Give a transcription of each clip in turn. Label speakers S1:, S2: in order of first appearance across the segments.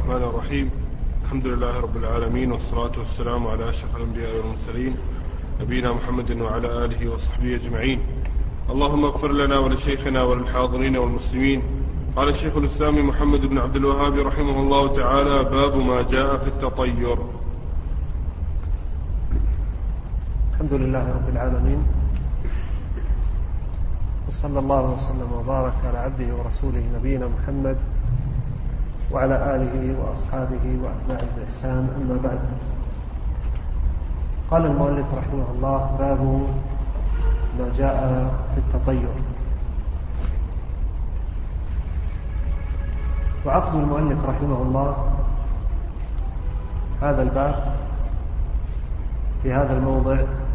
S1: الرحمن الرحيم. الحمد لله رب العالمين، والصلاة والسلام على أشرف الأنبياء والمرسلين نبينا محمد وعلى آله وصحبه أجمعين. اللهم اغفر لنا ولشيخنا وللحاضرين والمسلمين. قال الشيخ الإسلام محمد بن عبد الوهاب رحمه الله تعالى: باب ما جاء في التطير.
S2: الحمد لله رب العالمين، وصلى الله وسلم وبارك على عبده ورسوله نبينا محمد وعلى آله وأصحابه وأتباعه بإحسان. أما بعد، قال المؤلف رحمه الله: باب ما جاء في التطير. وعقد المؤلف رحمه الله هذا الباب في هذا الموضع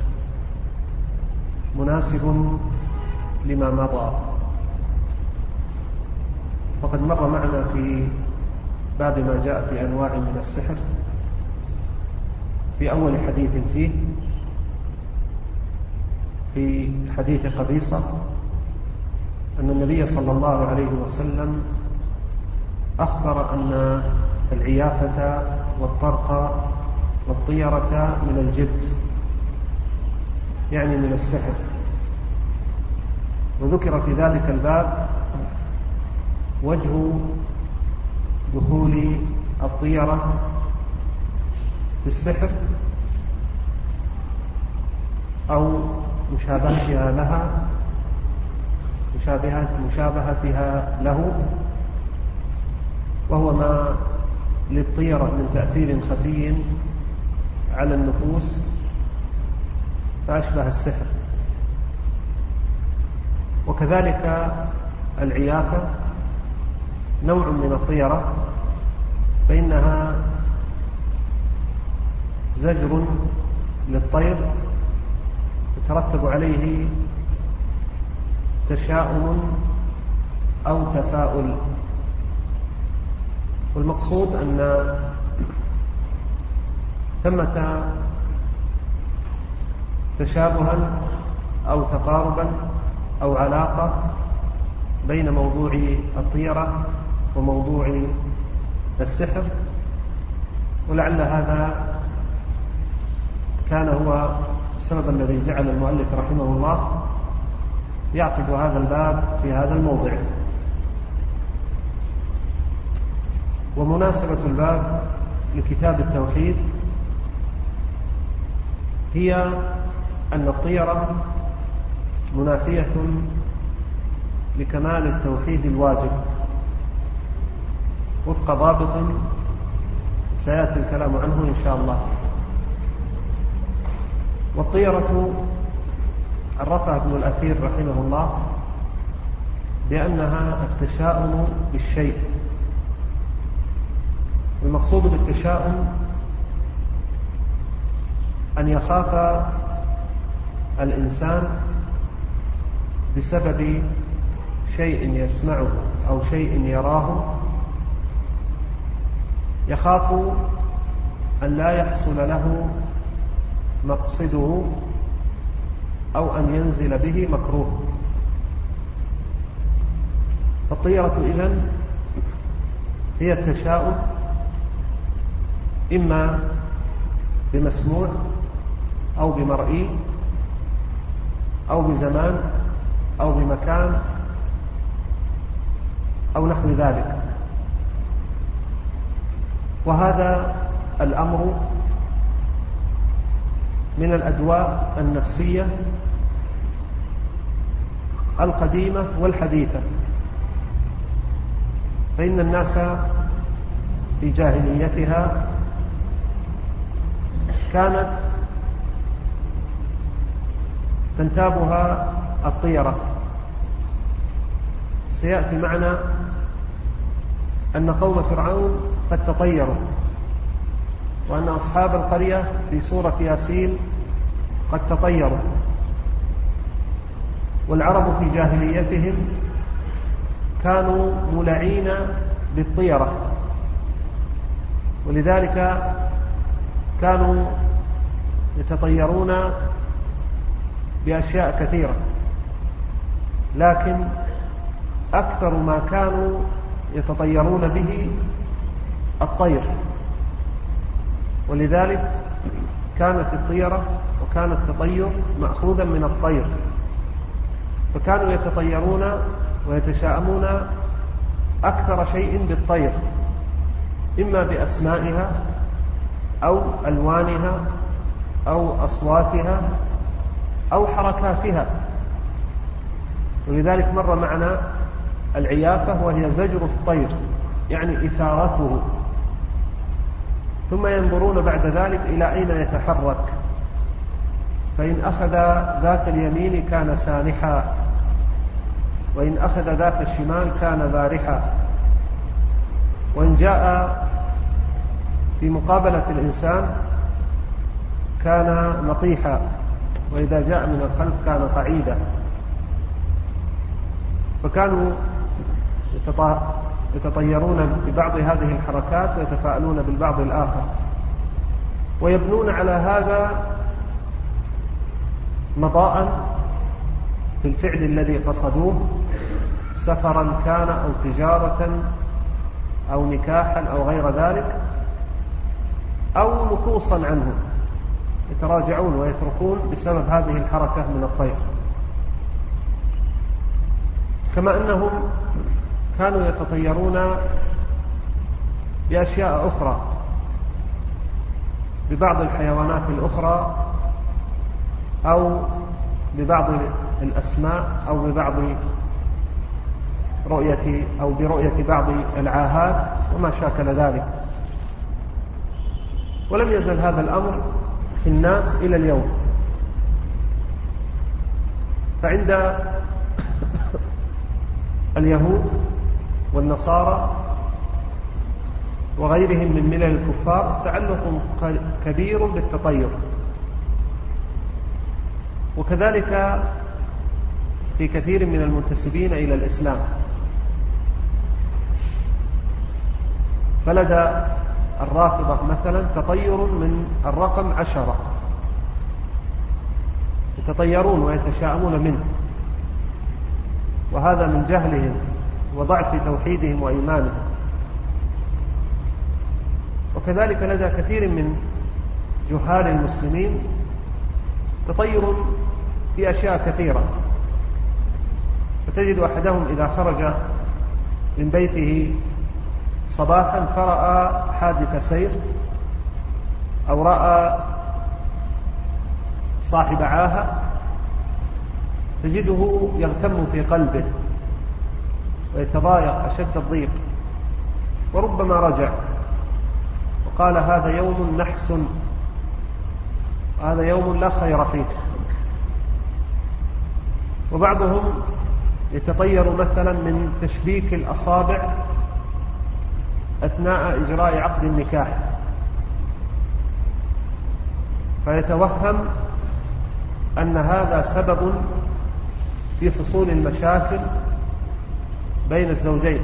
S2: مناسب لما مضى، وقد مر معنا في باب ما جاء في أنواع من السحر في أول حديث فيه، في حديث قبيصة، أن النبي صلى الله عليه وسلم أخبر أن العيافة والطرق والطيرة من الجبت، يعني من السحر. وذكر في ذلك الباب وجه دخول الطيرة في السحر أو مشابهتها لها، مشابهتها له، وهو ما للطيرة من تأثير خفي على النفوس فأشبه السحر. وكذلك العيافة نوع من الطيرة، فإنها زجر للطير يترتب عليه تشاؤم أو تفاؤل. والمقصود أن ثمة تشابها أو تقاربا أو علاقة بين موضوع الطيرة وموضوع السحر، ولعل هذا كان هو السبب الذي جعل المؤلف رحمه الله يعقد هذا الباب في هذا الموضع. ومناسبة الباب لكتاب التوحيد هي أن الطيرة منافية لكمال التوحيد الواجب وفق ضابط سيأتي الكلام عنه إن شاء الله. والطيرة عرفها ابن الأثير رحمه الله بأنها التشاؤم بالشيء. المقصود بالتشاؤم أن يخاف الإنسان بسبب شيء يسمعه أو شيء يراه، يخاف أن لا يحصل له مقصده أو أن ينزل به مكروه. فالطيرة إذن هي التشاؤم إما بمسموع أو بمرئي أو بزمان أو بمكان أو نحو ذلك. وهذا الأمر من الأدواء النفسية القديمة والحديثة. فإن الناس في جاهليتها كانت تنتابها الطيرة. سيأتي معنا أن قوم فرعون قد تطيروا، وأن أصحاب القرية في سورة ياسين قد تطيروا. والعرب في جاهليتهم كانوا ملعين بالطيرة، ولذلك كانوا يتطيرون بأشياء كثيرة، لكن أكثر ما كانوا يتطيرون به الطير، ولذلك كانت الطيرة وكان التطير مأخوذا من الطير، فكانوا يتطيرون ويتشاءمون أكثر شيء بالطير، إما بأسمائها أو ألوانها أو أصواتها أو حركاتها. ولذلك مر معنا العيافة وهي زجر الطير، يعني إثارته، ثم ينظرون بعد ذلك إلى أين يتحرك، فإن أخذ ذات اليمين كان سانحا، وإن أخذ ذات الشمال كان بارحا، وإن جاء في مقابلة الإنسان كان نطيحا، وإذا جاء من الخلف كان قعيدا. فكانوا يتطيرون ببعض هذه الحركات ويتفاءلون بالبعض الآخر، ويبنون على هذا مضاء في الفعل الذي قصدوه، سفرا كان أو تجارة أو نكاحا أو غير ذلك، أو نكوصا عنه، يتراجعون ويتركون بسبب هذه الحركة من الطير. كما أنهم كانوا يتطيرون بأشياء أخرى، ببعض الحيوانات الأخرى أو ببعض الأسماء أو ببعض برؤية بعض العاهات وما شاكل ذلك. ولم يزل هذا الأمر في الناس إلى اليوم. فعند اليهود والنصارى وغيرهم من ملل الكفار تعلق كبير بالتطير، وكذلك في كثير من المنتسبين إلى الإسلام. فلدى الرافضة مثلا تطير من الرقم 10، يتطيرون ويتشاءمون منه، وهذا من جهلهم وضعف توحيدهم وإيمانهم. وكذلك لدى كثير من جهال المسلمين تطير في أشياء كثيرة، فتجد أحدهم إذا خرج من بيته صباحا فرأى حادث سير أو رأى صاحب عاهة، تجده يغتم في قلبه ويتضايق أشد الضيق، وربما رجع وقال هذا يوم نحس، هذا يوم لا خير فيه. وبعضهم يتطير مثلا من تشبيك الأصابع أثناء إجراء عقد النكاح، فيتوهم أن هذا سبب في حصول المشاكل بين الزوجين.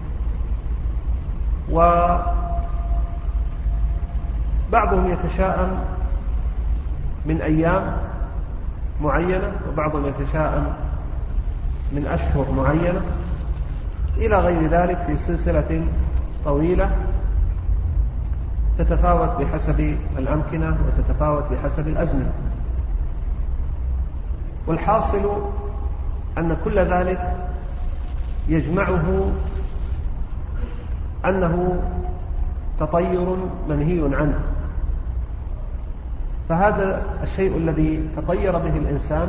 S2: وبعضهم يتشاءم من أيام معينة، وبعضهم يتشاءم من أشهر معينة، إلى غير ذلك في سلسلة طويلة تتفاوت بحسب الأمكنة وتتفاوت بحسب الأزمنة. والحاصل أن كل ذلك يجمعه أنه تطير منهي عنه. فهذا الشيء الذي تطير به الإنسان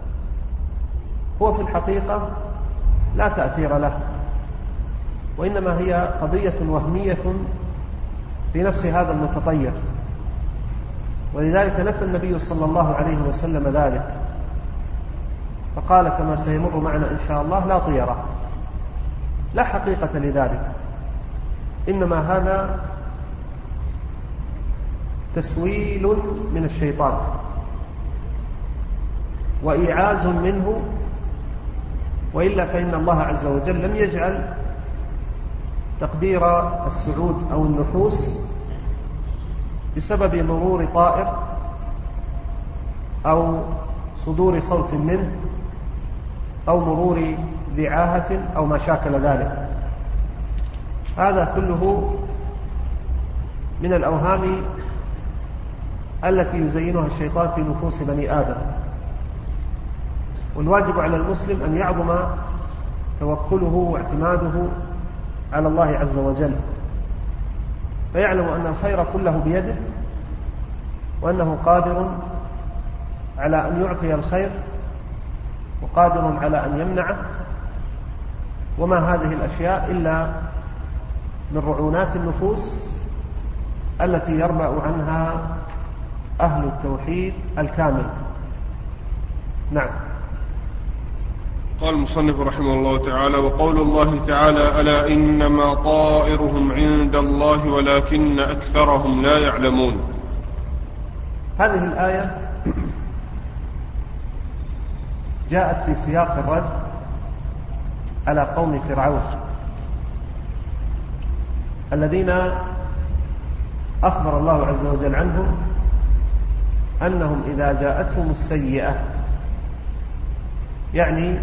S2: هو في الحقيقة لا تأثير له، وإنما هي قضية وهمية في نفس هذا المتطير. ولذلك نفى النبي صلى الله عليه وسلم ذلك، فقال كما سيمر معنا إن شاء الله لا طيرة، لا حقيقة لذلك، إنما هذا تسويل من الشيطان وإيعاز منه، وإلا فإن الله عز وجل لم يجعل تقدير السعود أو النحوس بسبب مرور طائر أو صدور صوت منه أو مرور ذعاهة أو ما شاكل ذلك. هذا كله من الأوهام التي يزينها الشيطان في نفوس بني آدم. والواجب على المسلم أن يعظم توكله واعتماده على الله عز وجل، فيعلم أن الخير كله بيده، وأنه قادر على أن يعطي الخير وقادر على أن يمنعه، وما هذه الأشياء إلا من رعونات النفوس التي يربأ عنها أهل التوحيد الكامل. نعم.
S1: قال المصنف رحمه الله تعالى: وقول الله تعالى: ألا إنما طائرهم عند الله ولكن أكثرهم لا يعلمون.
S2: هذه الآية جاءت في سياق الرد على قوم فرعون الذين أخبر الله عز وجل عنهم أنهم إذا جاءتهم السيئة، يعني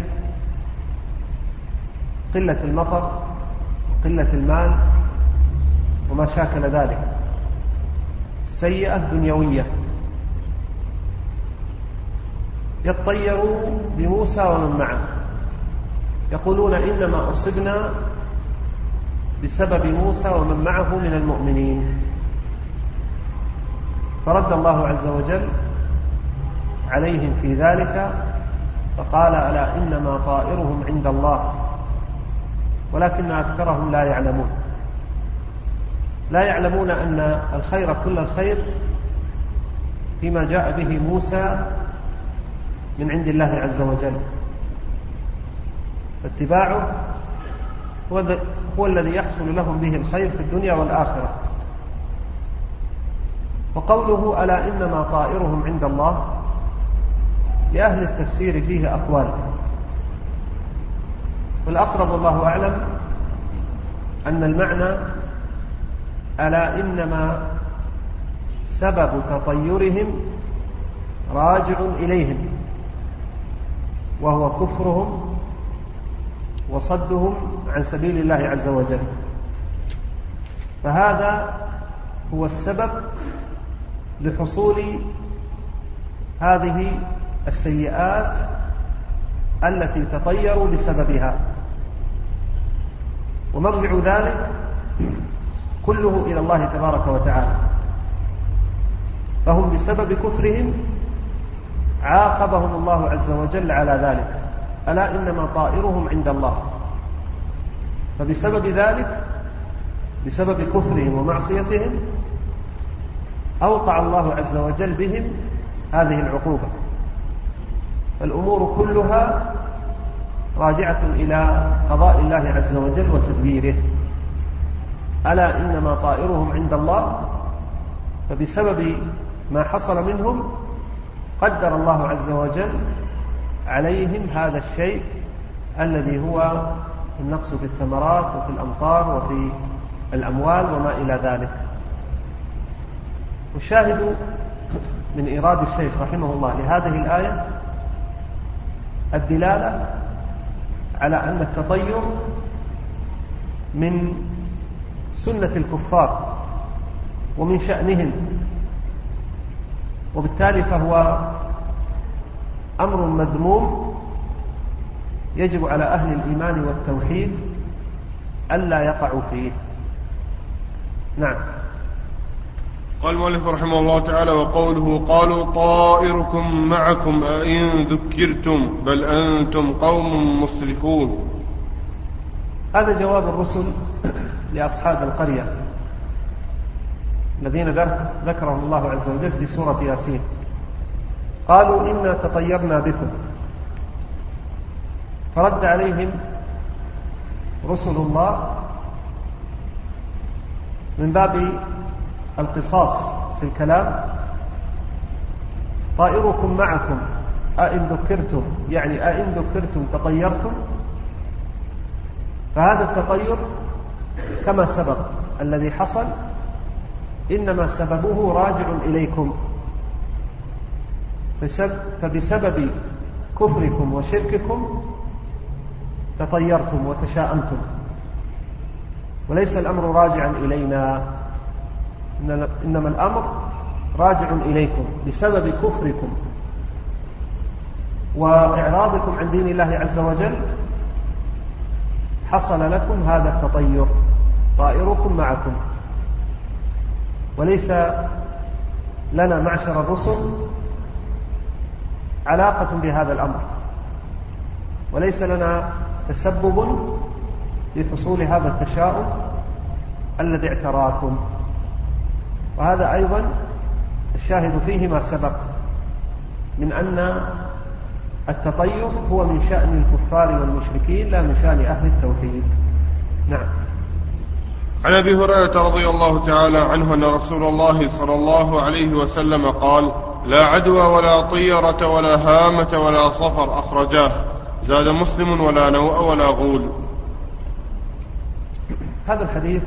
S2: قلة المطر وقلة المال وما شاكل ذلك، سيئة دنيوية، يطيروا بموسى ومن معه، يقولون إنما أصبنا بسبب موسى ومن معه من المؤمنين. فرد الله عز وجل عليهم في ذلك فقال: ألا إنما طائرهم عند الله ولكن أكثرهم لا يعلمون. لا يعلمون أن الخير كل الخير فيما جاء به موسى من عند الله عز وجل، فاتباعه هو الذي يحصل لهم به الخير في الدنيا والآخرة. وقوله ألا إنما طائرهم عند الله، لأهل التفسير فيه أقوال، والأقرب والله أعلم أن المعنى ألا إنما سبب تطيرهم راجع إليهم، وهو كفرهم وصدهم عن سبيل الله عز وجل، فهذا هو السبب لحصول هذه السيئات التي تطيروا بسببها. ومرجع ذلك كله إلى الله تبارك وتعالى، فهم بسبب كفرهم عاقبهم الله عز وجل على ذلك. ألا إنما طائرهم عند الله، فبسبب ذلك، بسبب كفرهم ومعصيتهم، أوقع الله عز وجل بهم هذه العقوبة. الأمور كلها راجعة إلى قضاء الله عز وجل وتدبيره. ألا إنما طائرهم عند الله، فبسبب ما حصل منهم قدر الله عز وجل عليهم هذا الشيء الذي هو النقص في الثمرات وفي الأمطار وفي الأموال وما إلى ذلك. والشاهد من إيراد الشيخ رحمه الله لهذه الآية الدلالة على أن التطير من سنة الكفار ومن شأنهم، وبالتالي فهو أمر مذموم يجب على أهل الإيمان والتوحيد ألا يقعوا فيه. نعم.
S1: قال المؤلف رحمه الله تعالى: وقوله قالوا طائركم معكم أئن ذكرتم بل أنتم قوم مسرفون.
S2: هذا جواب الرسل لأصحاب القرية الذين ذكرهم الله عز وجل في سورة ياسين. قالوا إنا تطيرنا بكم، فرد عليهم رسل الله من باب القصاص في الكلام: طائركم معكم أئن ذكرتم، يعني أئن ذكرتم تطيرتم. فهذا التطير كما سبق الذي حصل إنما سببه راجع إليكم، فبسبب كفركم وشرككم تطيرتم وتشاءمتم، وليس الأمر راجعا إلينا. إنما الأمر راجع إليكم بسبب كفركم وإعراضكم عن دين الله عز وجل حصل لكم هذا التطير، طائركم معكم، وليس لنا معشر الرسل علاقة بهذا الأمر، وليس لنا تسبب لحصول هذا التشاؤم الذي اعتراكم. وهذا أيضا الشاهد فيه ما سبق من أن التطير هو من شأن الكفار والمشركين لا من شأن أهل التوحيد. نعم.
S1: عن أبي هريرة رضي الله تعالى عنه أن رسول الله صلى الله عليه وسلم قال: لا عدوى ولا طيرة ولا هامة ولا صفر، أخرجاه. زاد مسلم: ولا نوء ولا غول.
S2: هذا الحديث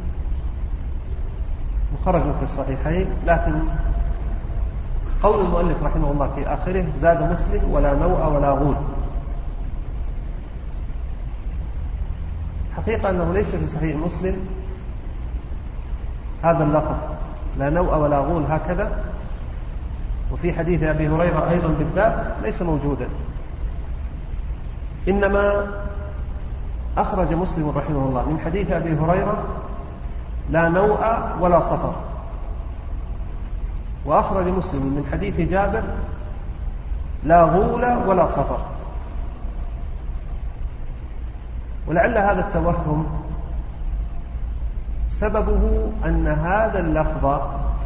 S2: مخرج في الصحيحين، لكن قول المؤلف رحمه الله في آخره: زاد مسلم: ولا نوء ولا غول. حقيقة أنه ليس في صحيح مسلم هذا اللفظ لا نوء ولا غول هكذا، وفي حديث أبي هريرة أيضا بالذات ليس موجودا، إنما أخرج مسلم رحمه الله من حديث أبي هريرة لا نوء ولا صفر، وأخرج مسلم من حديث جابر لا غول ولا صفر. ولعل هذا التوهم سببه أن هذا اللفظ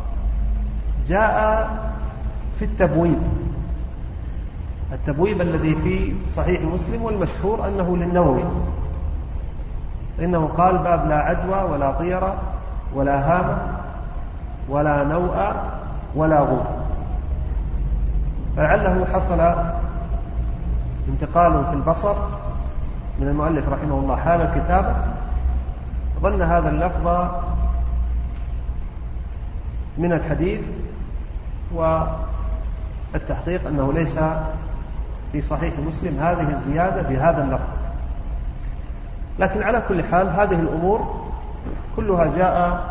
S2: جاء في التبويب الذي في صحيح مسلم، والمشهور أنه للنووي، إنه قال: باب لا عدوى ولا طيرة ولا هامة ولا نوء ولا غول. فلعله حصل انتقال في البصر من المؤلف رحمه الله حال الكتابة، ظن هذا اللفظ من الحديث، والتحقيق أنه ليس في صحيح مسلم هذه الزيادة بهذا اللفظ. لكن على كل حال هذه الأمور كلها جاء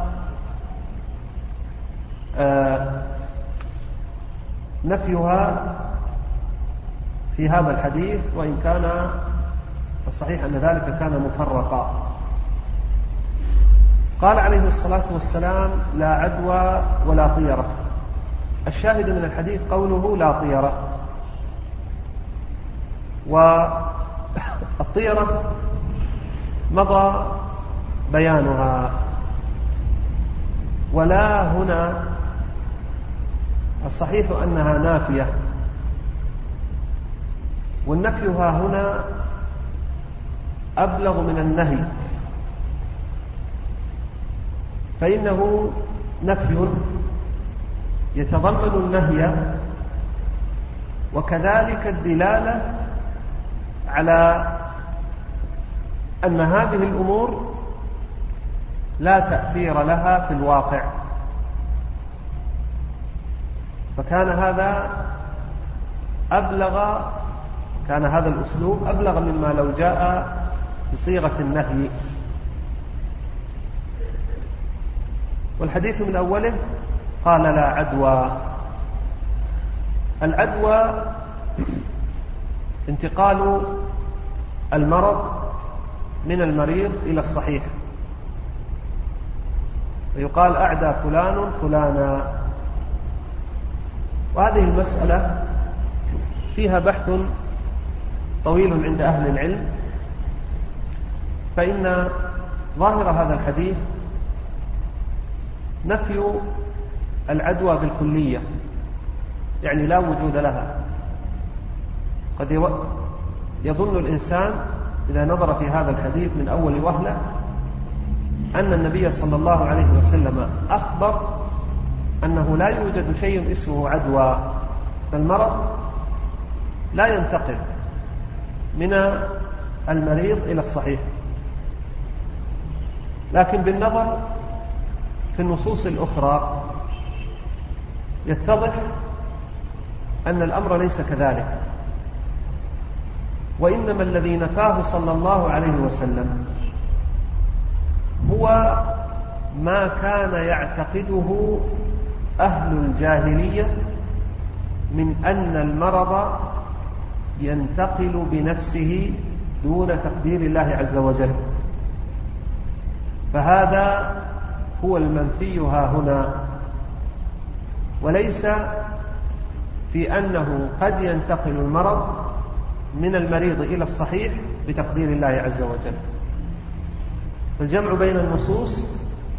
S2: نفيها في هذا الحديث، وإن كان الصحيح أن ذلك كان مفرقا. قال عليه الصلاة والسلام: لا عدوى ولا طيرة. الشاهد من الحديث قوله لا طيرة، والطيرة مضى بيانها، ولا هنا الصحيح أنها نافية، والنفي ها هنا أبلغ من النهي، فإنه نفي يتضمن النهي، وكذلك الدلالة على أن هذه الأمور لا تأثير لها في الواقع. فكان هذا أبلغ، كان هذا الأسلوب أبلغ مما لو جاء بصيغة النهي. والحديث من أوله قال: لا عدوى. العدوى انتقال المرض من المريض إلى الصحيح، ويقال: أعدى فلان فلانا. وهذه المسألة فيها بحث طويل عند أهل العلم، فإن ظاهر هذا الحديث نفي العدوى بالكلية، يعني لا وجود لها. قد يظن الإنسان إذا نظر في هذا الحديث من أول وهلة أن النبي صلى الله عليه وسلم أخبر أنه لا يوجد شيء اسمه عدوى، فالمرض لا ينتقل من المريض إلى الصحيح. لكن بالنظر في النصوص الأخرى يتضح أن الأمر ليس كذلك، وإنما الذي نفاه صلى الله عليه وسلم هو ما كان يعتقده أهل الجاهلية من أن المرض ينتقل بنفسه دون تقدير الله عز وجل، فهذا هو المنفي ها هنا، وليس في أنه قد ينتقل المرض من المريض إلى الصحيح بتقدير الله عز وجل. فالجمع بين النصوص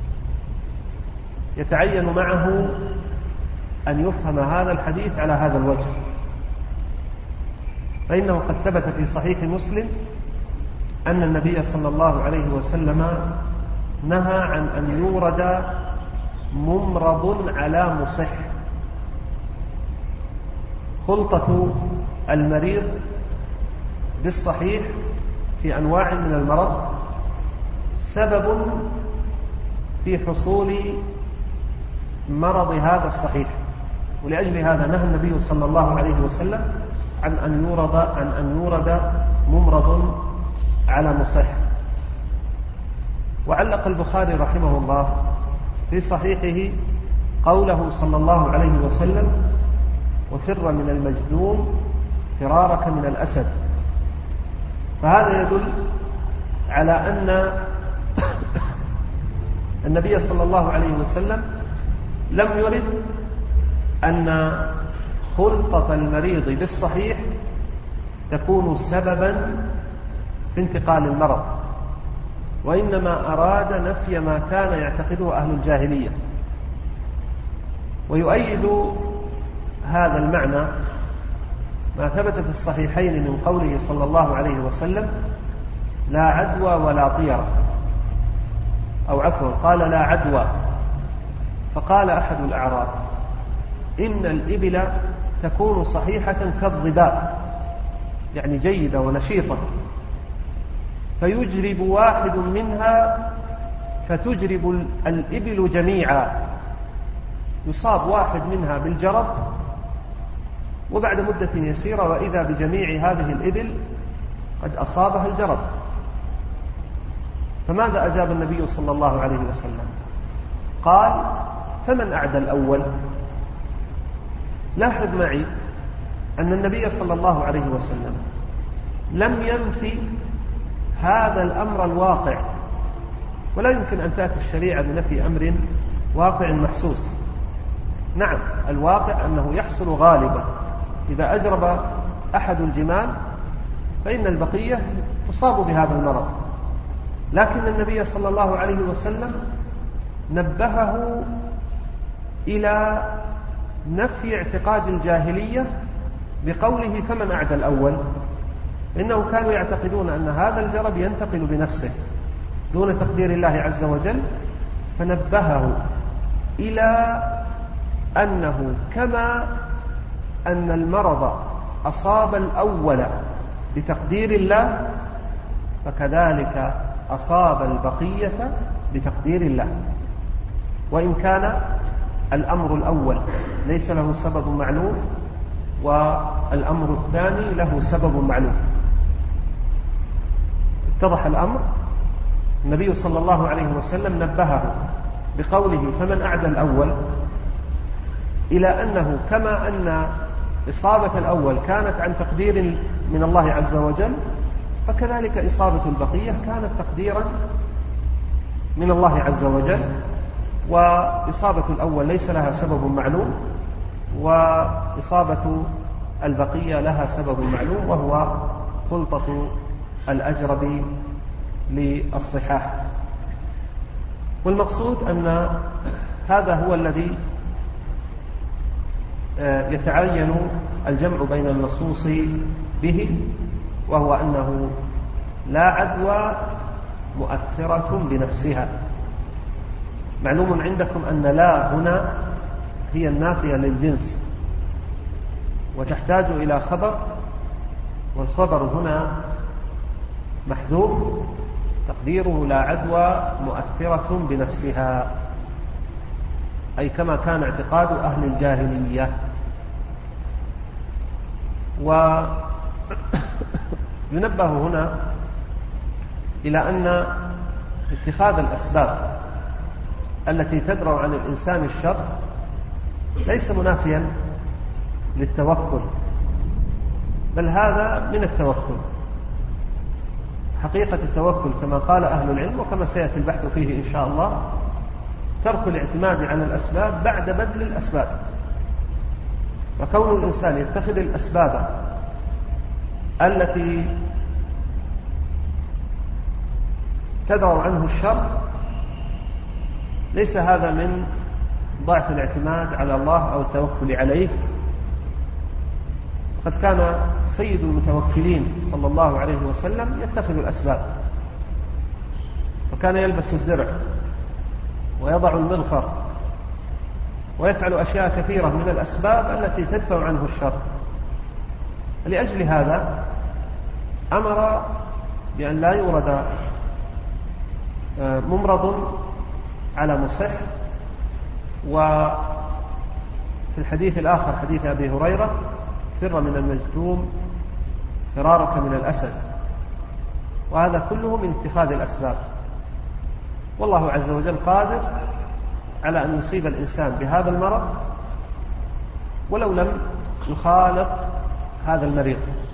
S2: يتعين معه أن يفهم هذا الحديث على هذا الوجه، فإنه قد ثبت في صحيح مسلم أن النبي صلى الله عليه وسلم نهى عن أن يورد ممرض على مصح. خلطة المريض بالصحيح في أنواع من المرض سبب في حصول مرض هذا الصحيح، ولأجل هذا نهى النبي صلى الله عليه وسلم عن أن يورد ممرض على مصح. وعلق البخاري رحمه الله في صحيحه قوله صلى الله عليه وسلم: وفر من المجذوم فرارك من الأسد. فهذا يدل على أن النبي صلى الله عليه وسلم لم يرد أن خلطة المريض بالصحيح تكون سببا في انتقال المرض، وإنما أراد نفي ما كان يعتقده أهل الجاهلية. ويؤيد هذا المعنى ما ثبت في الصحيحين من قوله صلى الله عليه وسلم: لا عدوى ولا طيرة، أو عفوا قال لا عدوى. فقال أحد الأعراب: إن الإبل تكون صحيحة كالظباء، يعني جيدة ونشيطة، فيجرب واحد منها فتجرب الإبل جميعا، يصاب واحد منها بالجرب، وبعد مدة يسيرة وإذا بجميع هذه الإبل قد أصابها الجرب. فماذا أجاب النبي صلى الله عليه وسلم؟ قال: فمن أعدى الأول؟ لاحظ معي أن النبي صلى الله عليه وسلم لم ينفي هذا الأمر الواقع، ولا يمكن أن تأتي الشريعة بنفي أمر واقع محسوس. نعم، الواقع أنه يحصل غالبا إذا أجرب أحد الجمال فإن البقية تصاب بهذا المرض، لكن النبي صلى الله عليه وسلم نبهه إلى نفي اعتقاد الجاهلية بقوله: فمن أعدى الأول؟ إنهم كانوا يعتقدون أن هذا الجرب ينتقل بنفسه دون تقدير الله عز وجل، فنبهه إلى أنه كما أن المرض أصاب الأول بتقدير الله، فكذلك أصاب البقية بتقدير الله، وإن كان الأمر الأول ليس له سبب معلوم والأمر الثاني له سبب معلوم. اتضح الأمر. النبي صلى الله عليه وسلم نبهه بقوله: فمن أعدى الأول، إلى أنه كما أن إصابة الأول كانت عن تقدير من الله عز وجل، فكذلك إصابة البقية كانت تقديرا من الله عز وجل، وإصابة الأول ليس لها سبب معلوم، وإصابة البقية لها سبب معلوم، وهو خلطة الأجرب للصحاح. والمقصود أن هذا هو الذي يتعين الجمع بين النصوص به، وهو أنه لا عدوى مؤثرة بنفسها. معلوم عندكم أن لا هنا هي النافية للجنس، وتحتاج إلى خبر، والخبر هنا محذوف تقديره: لا عدوى مؤثرة بنفسها، أي كما كان اعتقاد أهل الجاهلية. وينبه هنا إلى أن اتخاذ الأسباب التي تدرأ عن الإنسان الشر ليس منافيا للتوكل، بل هذا من التوكل. حقيقة التوكل كما قال أهل العلم وكما سيأتي البحث فيه إن شاء الله ترك الاعتماد على الأسباب بعد بذل الأسباب. وكون الإنسان يتخذ الأسباب التي تدرأ عنه الشر ليس هذا من ضعف الاعتماد على الله أو التوكل عليه. قد كان سيد المتوكلين صلى الله عليه وسلم يتخذ الأسباب، وكان يلبس الدرع ويضع المغفر ويفعل أشياء كثيرة من الأسباب التي تدفع عنه الشر. لأجل هذا أمر بأن لا يورد ممرض على مصح. وفي الحديث الآخر حديث أبي هريرة: فر من المجذوم فرارك من الأسد. وهذا كله من اتخاذ الأسباب، والله عز وجل قادر على أن يصيب الإنسان بهذا المرض ولو لم يخالط هذا المريض.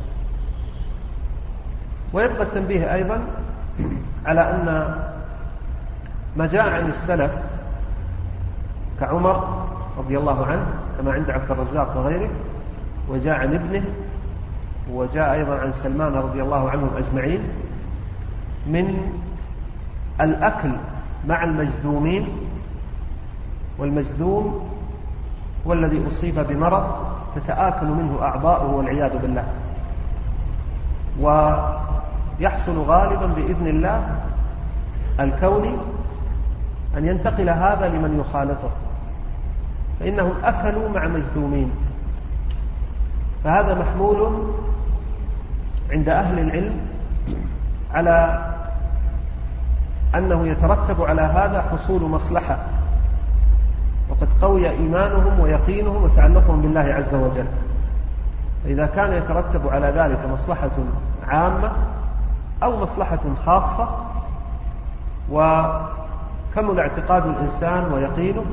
S2: ويبقى التنبيه أيضا على أن ما جاء عن السلف كعمر رضي الله عنه كما عند عبد الرزاق وغيره، وجاء عن ابنه، وجاء أيضا عن سلمان رضي الله عنهم أجمعين، من الأكل مع المجذومين. والمجذوم هو الذي أصيب بمرض تتآكل منه أعضاؤه والعياذ بالله، ويحصل غالبا بإذن الله الكوني أن ينتقل هذا لمن يخالطه، فإنهم أكلوا مع مجذومين. فهذا محمول عند أهل العلم على أنه يترتب على هذا حصول مصلحة، وقد قوي إيمانهم ويقينهم وتعلقهم بالله عز وجل. فإذا كان يترتب على ذلك مصلحة عامة أو مصلحة خاصة وكمل اعتقاد الإنسان ويقينه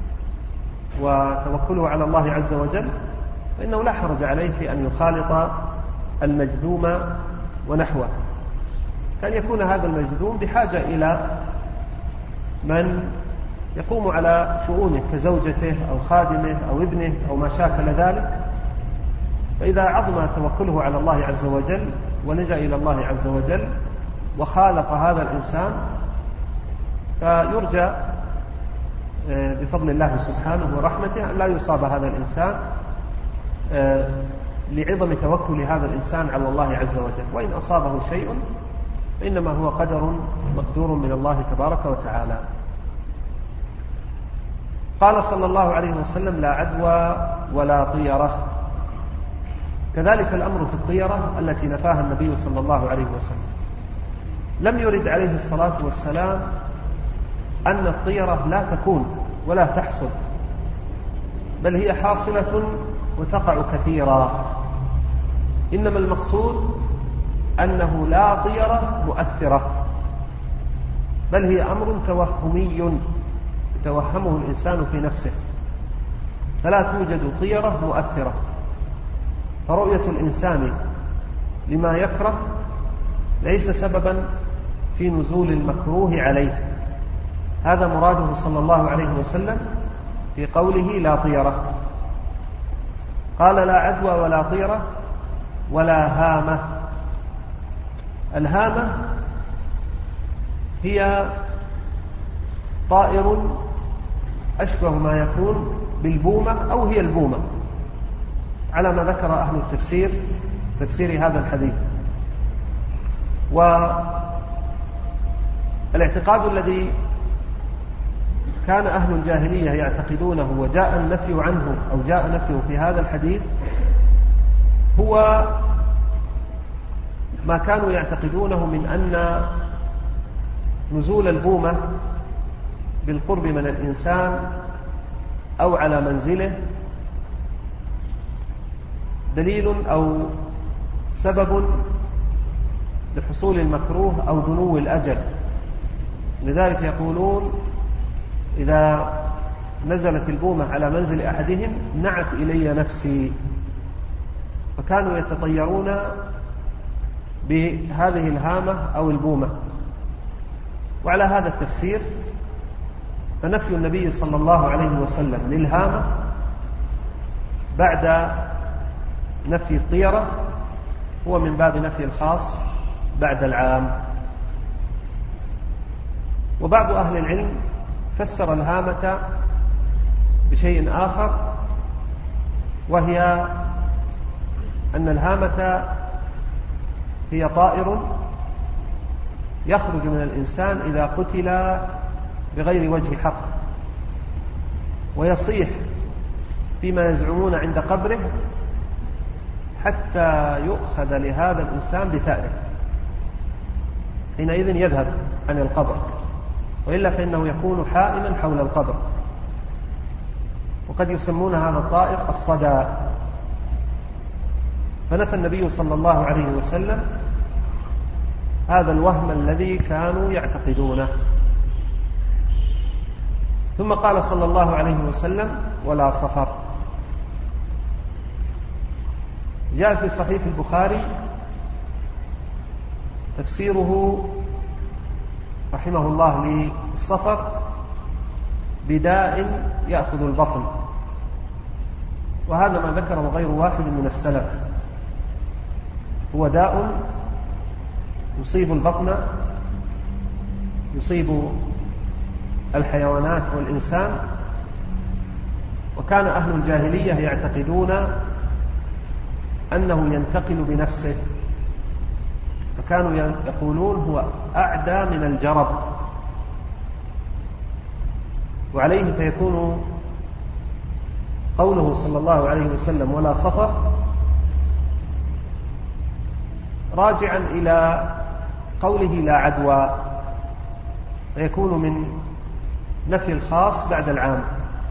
S2: وتوكله على الله عز وجل، فإنه لا حرج عليه في أن يخالط المجذوم ونحوه. كان يكون هذا المجذوم بحاجة إلى من يقوم على شؤونه كزوجته أو خادمه أو ابنه أو ما شاكل ذلك، فإذا عظم توكله على الله عز وجل ولجأ إلى الله عز وجل وخالط هذا الإنسان، فيرجى بفضل الله سبحانه ورحمته أن لا يصاب هذا الإنسان لعظم توكل هذا الإنسان على الله عز وجل. وإن أصابه شيء فإنما هو قدر مقدور من الله تبارك وتعالى. قال صلى الله عليه وسلم: لا عدوى ولا طيرة. كذلك الأمر في الطيرة التي نفاها النبي صلى الله عليه وسلم. لم يرد عليه الصلاة والسلام أن الطيرة لا تكون ولا تحصل، بل هي حاصلة وتقع كثيرا. إنما المقصود أنه لا طيرة مؤثرة، بل هي أمر توهمي يتوهمه الإنسان في نفسه، فلا توجد طيرة مؤثرة. فرؤية الإنسان لما يكره ليس سببا في نزول المكروه عليه. هذا مراده صلى الله عليه وسلم في قوله لا طيرة. قال: لا عدوى ولا طيرة ولا هامة. الهامة هي طائر أشبه ما يكون بالبومة أو هي البومة على ما ذكر أهل التفسير تفسير هذا الحديث. والاعتقاد الذي كان أهل الجاهلية يعتقدونه وجاء النفي عنه أو جاء نفيه في هذا الحديث هو ما كانوا يعتقدونه من أن نزول البومة بالقرب من الإنسان أو على منزله دليل أو سبب لحصول المكروه أو دنو الأجل. لذلك يقولون إذا نزلت البومة على منزل أحدهم نعت إلي نفسي، فكانوا يتطيرون بهذه الهامة أو البومة. وعلى هذا التفسير فنفي النبي صلى الله عليه وسلم للهامة بعد نفي الطيرة هو من باب نفي الخاص بعد العام. وبعض أهل العلم فسر الهامة بشيء آخر، وهي أن الهامة هي طائر يخرج من الإنسان إذا قتل بغير وجه حق، ويصيح فيما يزعمون عند قبره حتى يؤخذ لهذا الإنسان بثأره، حينئذ يذهب عن القبر، وإلا فإنه يكون حائما حول القبر. وقد يسمون هذا الطائر الصدى. فنفى النبي صلى الله عليه وسلم هذا الوهم الذي كانوا يعتقدونه. ثم قال صلى الله عليه وسلم: ولا صفر. جاء في صحيح البخاري تفسيره رحمه الله للصفر: بداء يأخذ البطن. وهذا ما ذكره غير واحد من السلف، هو داء يصيب البطن، يصيب الحيوانات والإنسان. وكان أهل الجاهلية يعتقدون أنه ينتقل بنفسه، فكانوا يقولون هو أعدى من الجرب، وعليه فيكون قوله صلى الله عليه وسلم: ولا صفر، راجعا إلى قوله: لا عدوى، فيكون من نفي الخاص بعد العام.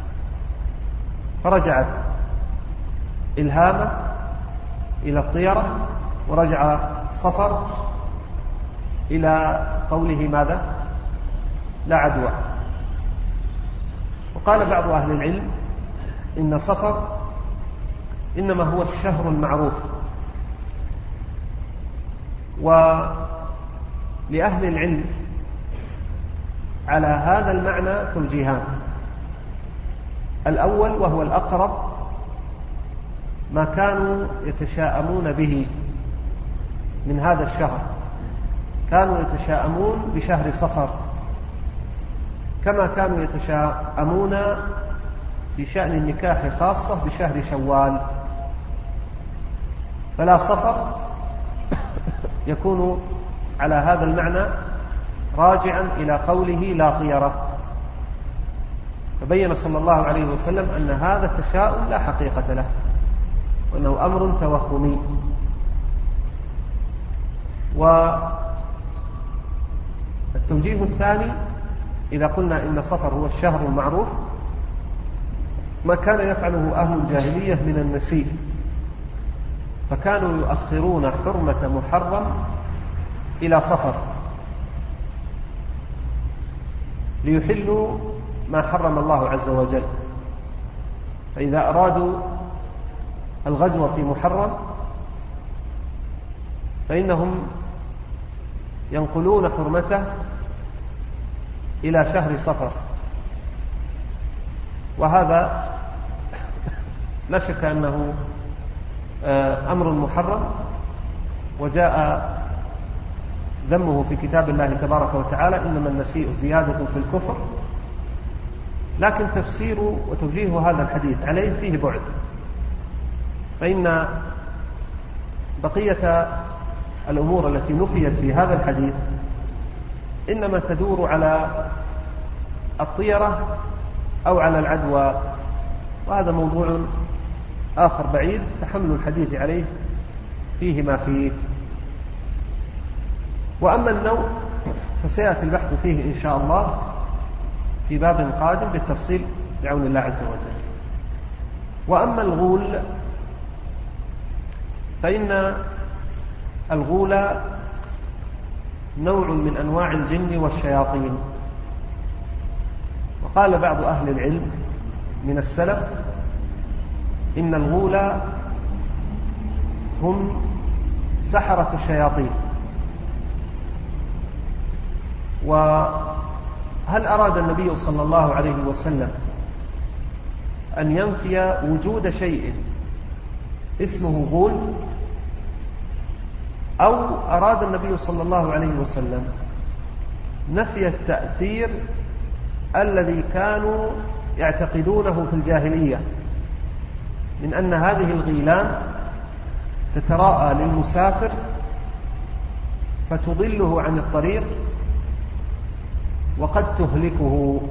S2: فرجعت الهامة إلى الطيرة، ورجع صفر إلى قوله ماذا؟ لا عدوى. وقال بعض أهل العلم إن صفر إنما هو الشهر المعروف. ولأهل العلم على هذا المعنى توجيهان: الأول وهو الأقرب ما كانوا يتشاءمون به من هذا الشهر، كانوا يتشاءمون بشهر صفر كما كانوا يتشاءمون في شأن النكاح خاصة بشهر شوال. فلا صفر يكون على هذا المعنى راجعا إلى قوله: لا طيرة. فبين صلى الله عليه وسلم أن هذا التشاؤم لا حقيقة له، وأنه أمر توهمي. والتوجيه الثاني: إذا قلنا إن صفر هو الشهر المعروف، ما كان يفعله أهل الجاهلية من النسيء، فكانوا يؤخرون حرمة محرم إلى صفر ليحلوا ما حرم الله عز وجل. فإذا أرادوا الغزو في محرم فإنهم ينقلون حرمته إلى شهر صفر، وهذا لا شك أنه أمر محرم، وجاء ذمه في كتاب الله تبارك وتعالى: إنما النسيء زيادة في الكفر. لكن تفسير وتوجيه هذا الحديث عليه فيه بعد، فإن بقية الأمور التي نفيت في هذا الحديث إنما تدور على الطيرة أو على العدوى، وهذا موضوع آخر بعيد تحمل الحديث عليه فيه ما فيه. وأما النوع فسيأتي البحث فيه إن شاء الله في باب قادم بالتفصيل بعون الله عز وجل. وأما الغول فإن الغول نوع من أنواع الجن والشياطين، وقال بعض أهل العلم من السلف إن الغول هم سحرة الشياطين. وهل أراد النبي صلى الله عليه وسلم أن ينفي وجود شيء اسمه غول، أو أراد النبي صلى الله عليه وسلم نفي التأثير الذي كانوا يعتقدونه في الجاهلية من أن هذه الغيلان تتراءى للمسافر فتضله عن الطريق وقد تهلكه؟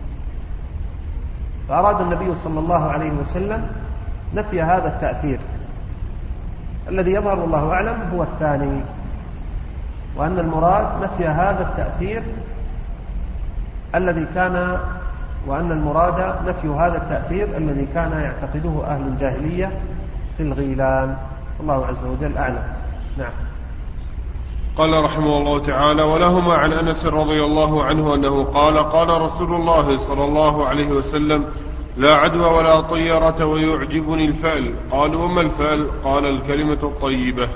S2: فأراد النبي صلى الله عليه وسلم نفي هذا التأثير. الذي يظهر والله أعلم هو الثاني، وأن المراد نفي هذا التأثير الذي كان، وأن المراد نفي هذا التأثير الذي كان يعتقده أهل الجاهلية في الغيلان. الله عز وجل أعلم. نعم.
S1: قال رحمه الله تعالى: ولهما عن أنس رضي الله عنه أنه قال: قال رسول الله صلى الله عليه وسلم: لا عدوى ولا طيرة ويعجبني الفأل. قالوا: وما الفأل؟ قال: الكلمة الطيبة.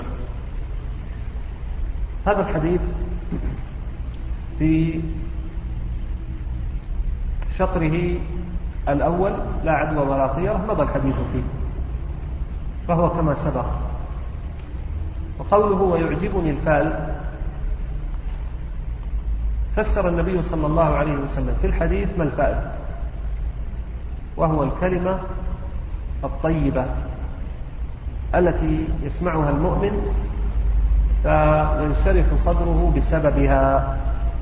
S2: هذا الحديث في شطره الأول لا عدوى ولا طيرة مضى الحديث فيه، فهو كما سبق. وقوله ويعجبني الفأل فسر النبي صلى الله عليه وسلم في الحديث ما الفأل، وهو الكلمة الطيبة التي يسمعها المؤمن فينشرح صدره بسببها.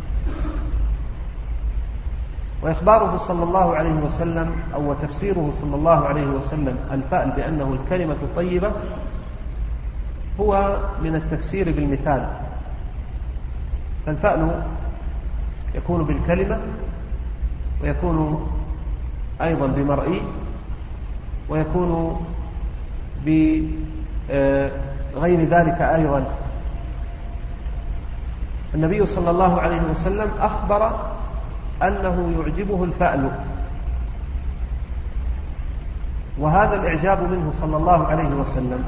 S2: وإخباره صلى الله عليه وسلم أو تفسيره صلى الله عليه وسلم الفأل بأنه الكلمة الطيبة هو من التفسير بالمثال. فالفأل يكون بالكلمة، ويكون أيضا بمرئي، ويكون بغير ذلك أيضا. النبي صلى الله عليه وسلم أخبر أنه يعجبه الفأل، وهذا الإعجاب منه صلى الله عليه وسلم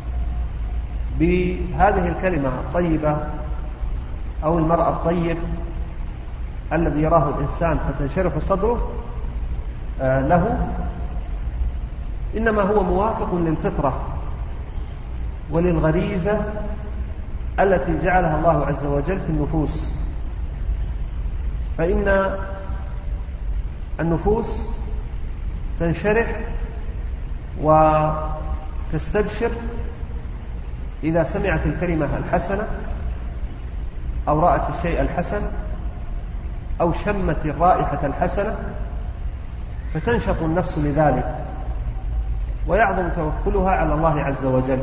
S2: بهذه الكلمة الطيبة أو المرأة الطيب الذي يراه الإنسان فتنشرح صدره له، إنما هو موافق للفطرة وللغريزة التي جعلها الله عز وجل في النفوس. فإن النفوس تنشرح وتستبشر إذا سمعت الكلمة الحسنة أو رأت الشيء الحسن أو شمت الرائحة الحسنة، فتنشط النفس لذلك ويعظم توكلها على الله عز وجل.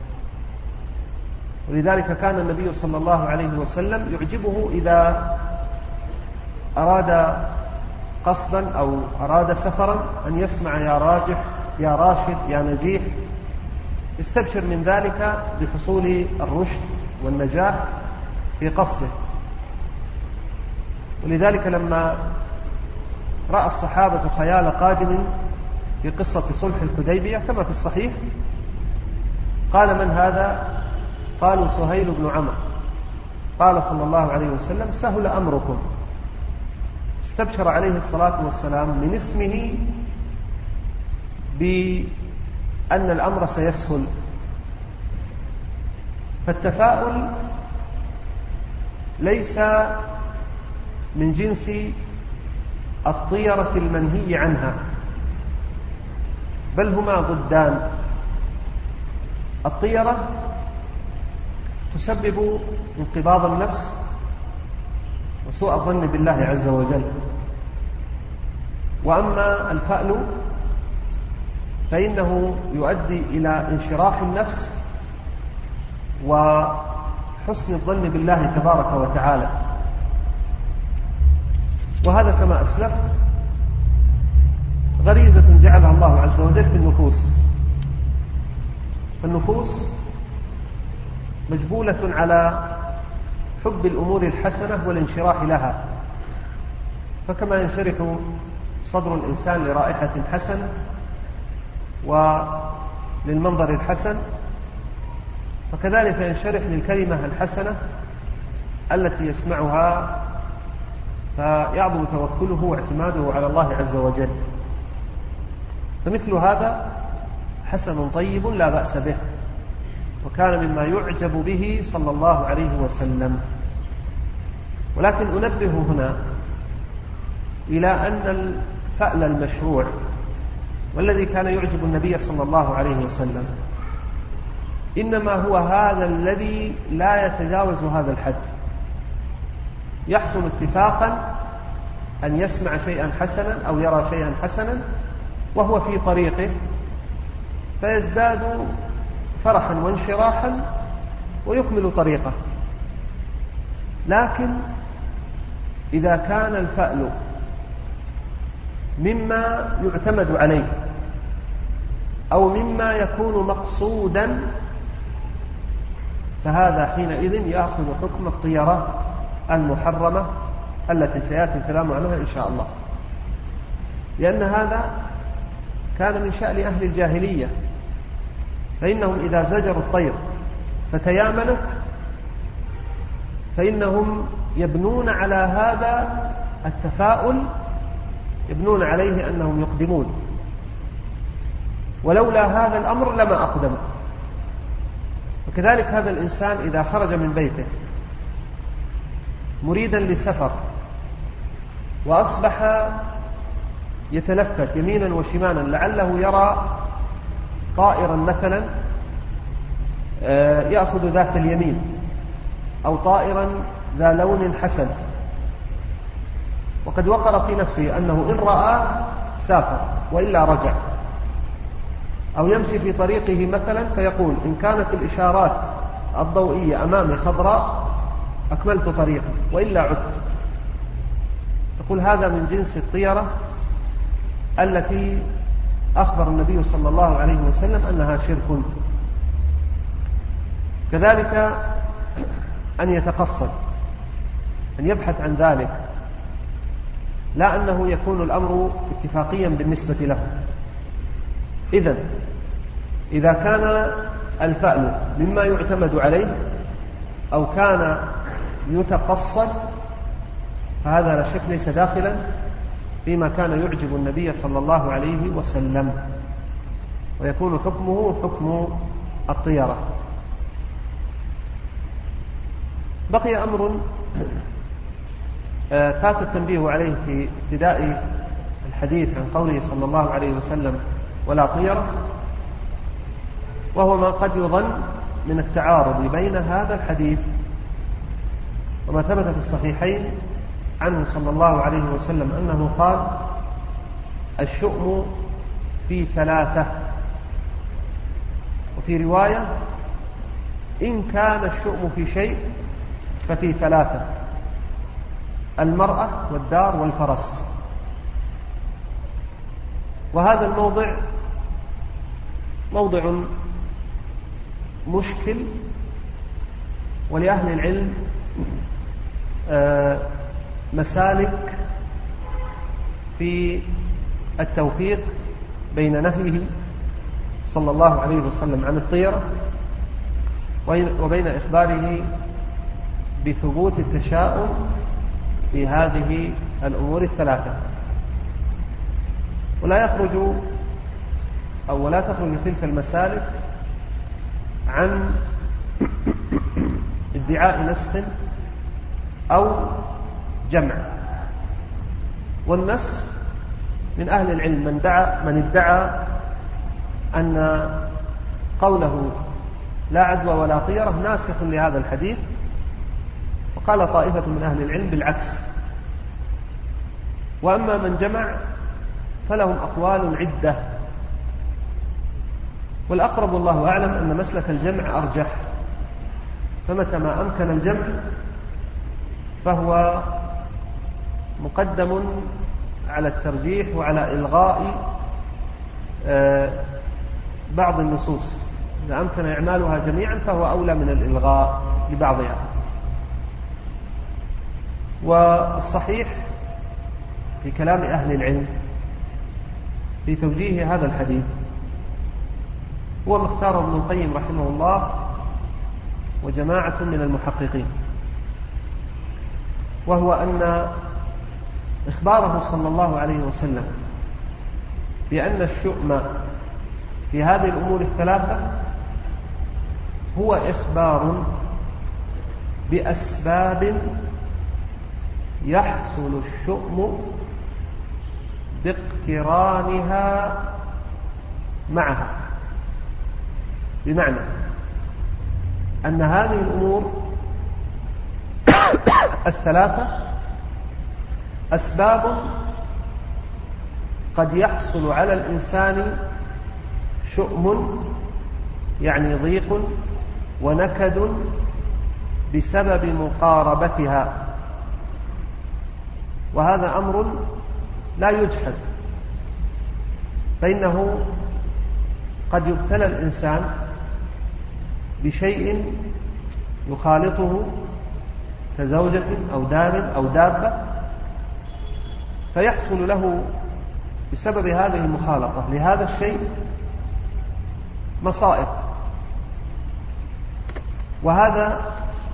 S2: ولذلك كان النبي صلى الله عليه وسلم يعجبه إذا أراد قصدا أو أراد سفرا أن يسمع يا راجح يا راشد يا نجيح، يستبشر من ذلك بحصول الرشد والنجاح في قصده. ولذلك لما رأى الصحابة خيال قادم في قصة صلح الحديبية كما في الصحيح، قال: من هذا؟ قالوا: سهيل بن عمرو. قال صلى الله عليه وسلم: سهل أمركم. استبشر عليه الصلاة والسلام من اسمه بأن الأمر سيسهل. فالتفاؤل ليس من جنس الطيرة المنهي عنها، بل هما ضدان. الطيرة تسبب انقباض النفس وسوء الظن بالله عز وجل، وأما الفأل فإنه يؤدي إلى انشراح النفس وحسن الظن بالله تبارك وتعالى. وهذا كما أسلف غريزة جعلها الله عز وجل في النفوس. فالنفوس مجبولة على حب الأمور الحسنة والانشراح لها، فكما ينشرح صدر الإنسان لرائحة حسنة وللمنظر الحسن، فكذلك ينشرح للكلمة الحسنة التي يسمعها فيعظم توكله واعتماده على الله عز وجل. فمثل هذا حسن طيب لا بأس به، وكان مما يعجب به صلى الله عليه وسلم. ولكن أنبه هنا إلى أن الفأل المشروع والذي كان يعجب النبي صلى الله عليه وسلم إنما هو هذا الذي لا يتجاوز هذا الحد. يحصل اتفاقا أن يسمع شيئا حسنا أو يرى شيئا حسنا وهو في طريقه، فيزداد فرحا وانشراحا ويكمل طريقه. لكن إذا كان الفأل مما يعتمد عليه أو مما يكون مقصودا، فهذا حينئذ يأخذ حكم الطيرة المحرمة التي سيأتي الكلام عنها إن شاء الله، لأن هذا كان من شأن أهل الجاهلية، فإنهم إذا زجروا الطير فتيامنت فإنهم يبنون على هذا التفاؤل، يبنون عليه أنهم يقدمون، ولولا هذا الأمر لما أقدم. وكذلك هذا الإنسان إذا خرج من بيته مريدا للسفر وأصبح يتلفت يمينا وشمالا لعله يرى طائرا مثلا يأخذ ذات اليمين أو طائرا ذا لون حسن، وقد وقر في نفسه أنه إن رأى سافر وإلا رجع، أو يمشي في طريقه مثلا فيقول إن كانت الإشارات الضوئية أمامي خضراء أكملت طريقي وإلا عدت. يقول هذا من جنس الطيرة التي أخبر النبي صلى الله عليه وسلم أنها شرك. كذلك أن يتقصد، أن يبحث عن ذلك، لا أنه يكون الأمر اتفاقيا بالنسبة له. إذا كان الفأل مما يعتمد عليه أو كان يتقصد فهذا لا شك ليس داخلا فيما كان يعجب النبي صلى الله عليه وسلم، ويكون حكمه حكم الطيرة. بقي أمر فات التنبيه عليه في ابتداء الحديث عن قوله صلى الله عليه وسلم ولا طيرة، وهو ما قد يظن من التعارض بين هذا الحديث وما ثبت في الصحيحين عنه صلى الله عليه وسلم أنه قال الشؤم في ثلاثة، وفي رواية إن كان الشؤم في شيء ففي ثلاثة: المرأة والدار والفرس. وهذا الموضع موضع مشكل، ولأهل العلم مسالك في التوفيق بين نهيه صلى الله عليه وسلم عن الطيرة وبين إخباره بثبوت التشاؤم في هذه الأمور الثلاثة. ولا تخرج تلك المسالك عن ادعاء نسخ أو جمع. والنسخ من أهل العلم من ادعى أن قوله لا عدوى ولا طيرة ناسخ لهذا الحديث، وقال طائفة من أهل العلم بالعكس. وأما من جمع فلهم أقوال عدة، والأقرب الله أعلم أن مسلك الجمع أرجح، فمتى ما أمكن الجمع فهو مقدم على الترجيح وعلى إلغاء بعض النصوص. إذا أمكن إعمالها جميعا فهو أولى من الإلغاء لبعضها. والصحيح في كلام أهل العلم في توجيه هذا الحديث هو مختار ابن القيم رحمه الله وجماعة من المحققين، وهو أن إخباره صلى الله عليه وسلم بأن الشؤم في هذه الأمور الثلاثة هو إخبار بأسباب يحصل الشؤم باقترانها معها، بمعنى أن هذه الأمور الثلاثة أسباب قد يحصل على الإنسان شؤم، يعني ضيق ونكد، بسبب مقاربتها، وهذا أمر لا يجحد، فإنه قد يبتلى الإنسان بشيء يخالطه كزوجة أو دار أو دابة، فيحصل له بسبب هذه المخالطة لهذا الشيء مصائب، وهذا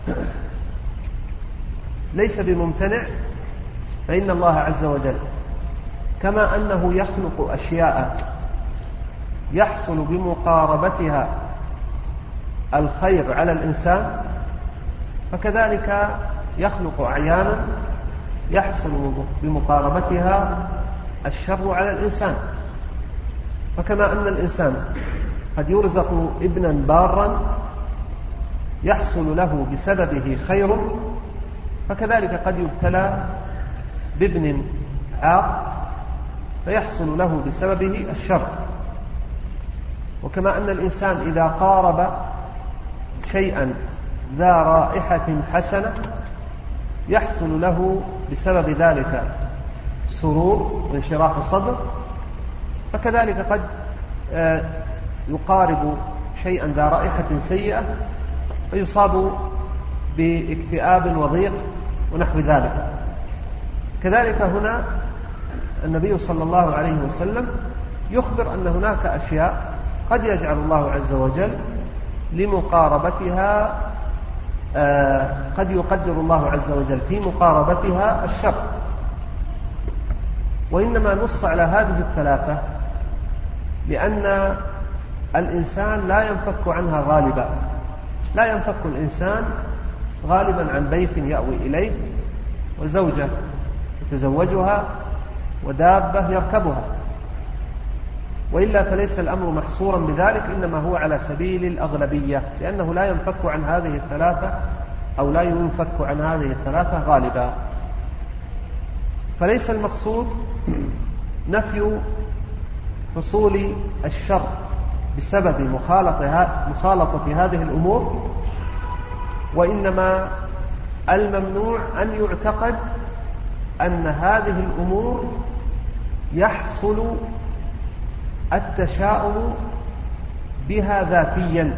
S2: ليس بممتنع، فإن الله عز وجل كما أنه يخلق أشياء يحصل بمقاربتها الخير على الإنسان، فكذلك يخلق أعيانا يحصل بمقاربتها الشر على الإنسان. فكما أن الإنسان قد يرزق ابنا بارا يحصل له بسببه خير، فكذلك قد يبتلى بابن عاق فيحصل له بسببه الشر. وكما أن الإنسان إذا قارب شيئا ذا رائحة حسنة يحصل له بسبب ذلك سرور وانشراح صدر، فكذلك قد يقارب شيئا ذا رائحة سيئة فيصاب باكتئاب وضيق ونحو ذلك. كذلك هنا النبي صلى الله عليه وسلم يخبر أن هناك أشياء قد يجعل الله عز وجل لمقاربتها، قد يقدر الله عز وجل في مقاربتها الشر، وإنما نص على هذه الثلاثة لأن الإنسان لا ينفك عنها غالبا، لا ينفك الإنسان غالبا عن بيت يأوي إليه وزوجة يتزوجها ودابة يركبها، وإلا فليس الأمر محصورا بذلك، إنما هو على سبيل الأغلبية، لأنه لا ينفك عن هذه الثلاثة أو لا ينفك عن هذه الثلاثة غالبا. فليس المقصود نفي حصول الشر بسبب مخالطة هذه الأمور، وإنما الممنوع أن يعتقد أن هذه الأمور يحصل التشاؤم بها ذاتيا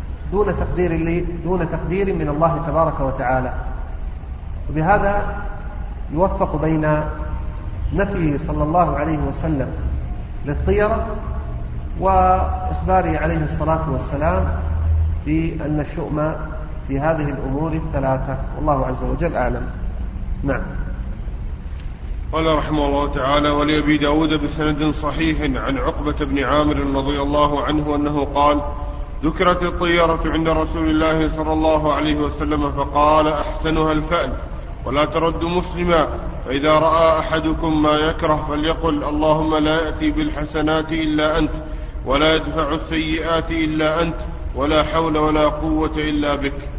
S2: دون تقدير من الله تبارك وتعالى. وبهذا يوفق بين نفيه صلى الله عليه وسلم للطيرة وإخباره عليه الصلاة والسلام بأن الشؤم في هذه الأمور الثلاثة، والله عز وجل أعلم. نعم.
S1: قال رحمه الله تعالى: ولأبي داود بسند صحيح عن عقبة بن عامر رضي الله عنه أنه قال: ذكرت الطيرة عند رسول الله صلى الله عليه وسلم فقال: أحسنها الفأل، ولا ترد مسلما، فإذا رأى أحدكم ما يكره فليقل: اللهم لا يأتي بالحسنات إلا أنت، ولا يدفع السيئات إلا أنت، ولا حول ولا قوة إلا بك.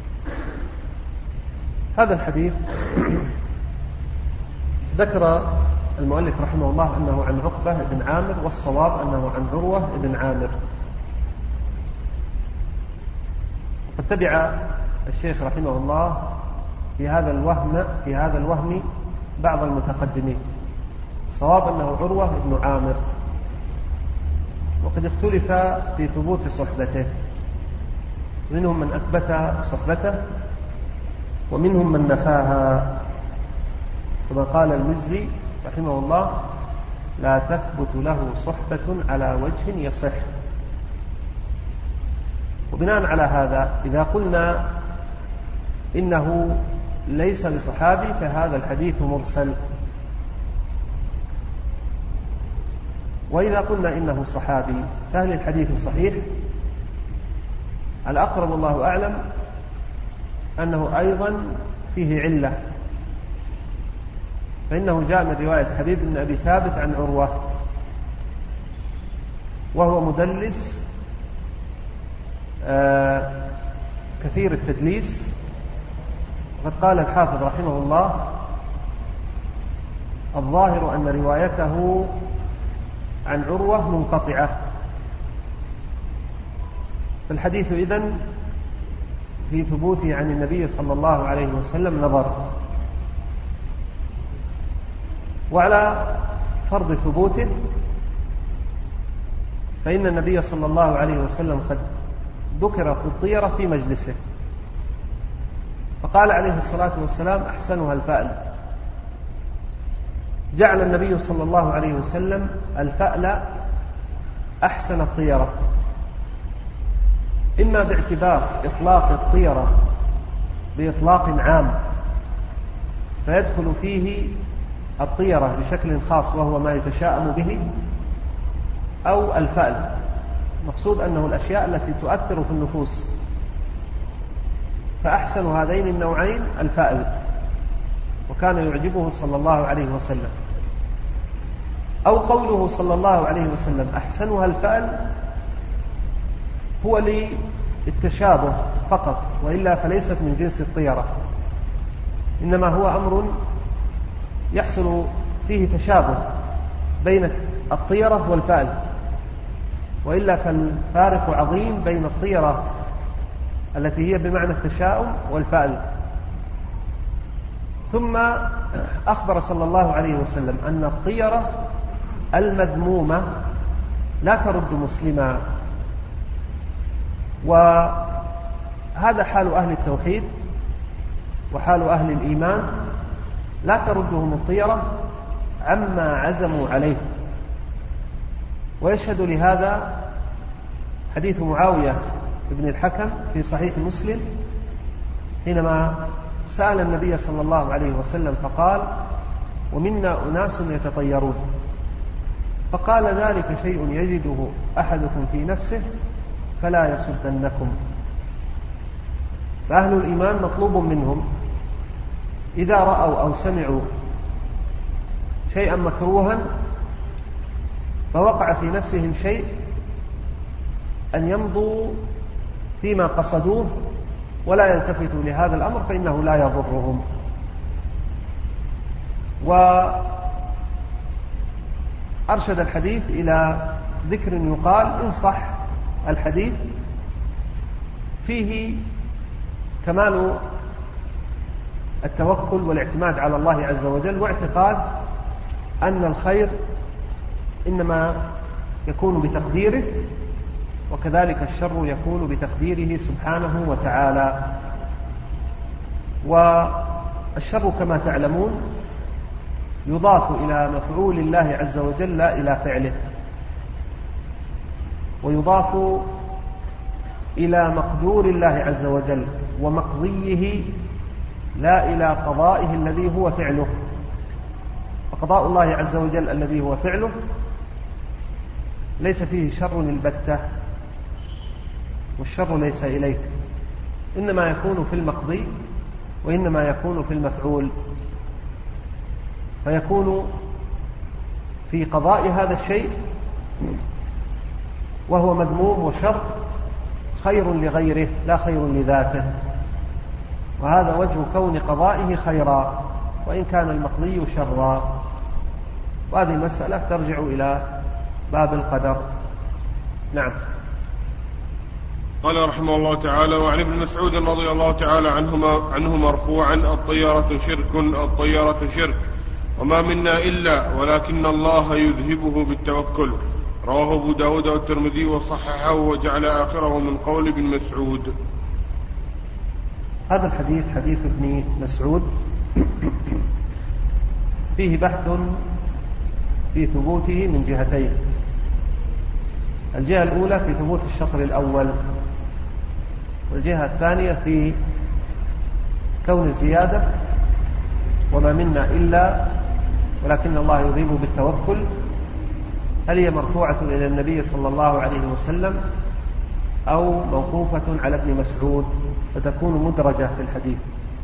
S2: هذا الحديث ذكر المؤلف رحمه الله أنه عن عقبة بن عامر، والصواب أنه عن عروة بن عامر. وقد تبع الشيخ رحمه الله في هذا الوهم بعض المتقدمين، الصواب أنه عروة بن عامر، وقد اختلف في ثبوت صحبته، منهم من أثبت صحبته ومنهم من نفاها، كما قال المزي رحمه الله: لا تثبت له صحبة على وجه يصح. وبناء على هذا إذا قلنا إنه ليس بصحابي فهذا الحديث مرسل، وإذا قلنا إنه صحابي فهل الحديث صحيح؟ الأقرب الله أعلم أنه أيضا فيه علة، فإنه جاء من رواية حبيب بن أبي ثابت عن عروة، وهو مدلس كثير التدليس. وقد قال الحافظ رحمه الله: الظاهر أن روايته عن عروة منقطعة. فالحديث إذن في ثبوته عن النبي صلى الله عليه وسلم نظر. وعلى فرض ثبوته فإن النبي صلى الله عليه وسلم قد ذكرت الطيرة في مجلسه، فقال عليه الصلاة والسلام: أحسنها الفأل. جعل النبي صلى الله عليه وسلم الفأل أحسن الطيرة، إما باعتبار إطلاق الطيرة بإطلاق عام فيدخل فيه الطيرة بشكل خاص وهو ما يتشاءم به، أو الفأل، مقصود أنه الأشياء التي تؤثر في النفوس، فأحسن هذين النوعين الفأل، وكان يعجبه صلى الله عليه وسلم. أو قوله صلى الله عليه وسلم أحسنها الفأل هو للتشابه فقط، وإلا فليست من جنس الطيرة، إنما هو أمر يحصل فيه تشابه بين الطيرة والفأل، وإلا فالفارق عظيم بين الطيرة التي هي بمعنى التشاؤم والفأل. ثم أخبر صلى الله عليه وسلم أن الطيرة المذمومة لا ترد مسلما، وهذا حال أهل التوحيد وحال أهل الإيمان، لا تردهم الطيرة عما عزموا عليه. ويشهد لهذا حديث معاوية بن الحكم في صحيح مسلم حينما سأل النبي صلى الله عليه وسلم فقال: ومنا أناس يتطيرون، فقال: ذلك شيء يجده أحدكم في نفسه فلا يصدنكم. فأهل الإيمان مطلوب منهم إذا رأوا أو سمعوا شيئا مكروها فوقع في نفسهم شيء أن يمضوا فيما قصدوه ولا يلتفتوا لهذا الأمر، فإنه لا يضرهم. وأرشد الحديث إلى ذكر يقال إن صح الحديث فيه كمال التوكل والاعتماد على الله عز وجل، واعتقاد أن الخير إنما يكون بتقديره، وكذلك الشر يكون بتقديره سبحانه وتعالى. والشر كما تعلمون يضاف إلى مفعول الله عز وجل لا إلى فعله، ويضاف إلى مقدور الله عز وجل ومقضيه لا إلى قضائه الذي هو فعله. فقضاء الله عز وجل الذي هو فعله ليس فيه شر البتة، والشر ليس إليك، إنما يكون في المقضي وإنما يكون في المفعول، فيكون في قضاء هذا الشيء وهو مذموم وشر خير لغيره لا خير لذاته، وهذا وجه كون قضائه خيرا وإن كان المقضي شرا. وهذه المسألة ترجع إلى باب القدر. نعم.
S1: قال رحمه الله تعالى: وعن ابن مسعود رضي الله تعالى عنه مرفوعا: الطيرة شرك، الطيرة شرك، وما منا إلا ولكن الله يذهبه بالتوكل. رواه أبو داود والترمذي وصححه وجعل آخره من قول ابن مسعود.
S2: هذا الحديث حديث ابن مسعود فيه بحث في ثبوته من جهتين. الجهة الأولى في ثبوت الشطر الأول، والجهة الثانية في كون الزيادة وما منا إلا ولكن الله يضيب بالتوكل، هل هي مرفوعة إلى النبي صلى الله عليه وسلم أو موقوفة على ابن مسعود فتكون مدرجة في الحديث.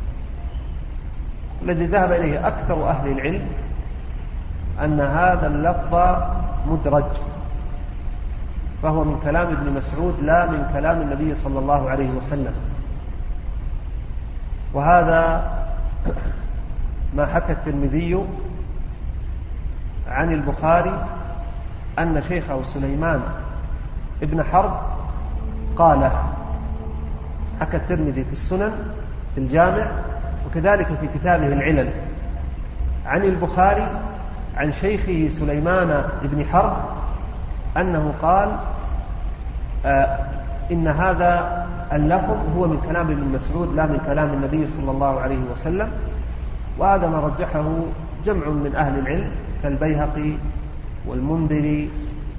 S2: الذي ذهب إليه أكثر أهل العلم أن هذا اللفظ مدرج، فهو من كلام ابن مسعود لا من كلام النبي صلى الله عليه وسلم. وهذا ما حكى الترمذي عن البخاري أن شيخه سليمان ابن حرب قال، حكى الترمذي في السنن في الجامع وكذلك في كتابه العلل عن البخاري عن شيخه سليمان ابن حرب أنه قال إن هذا اللفظ هو من كلام ابن مسعود لا من كلام النبي صلى الله عليه وسلم. وهذا ما رجحه جمع من أهل العلم كالبيهقي والمنذري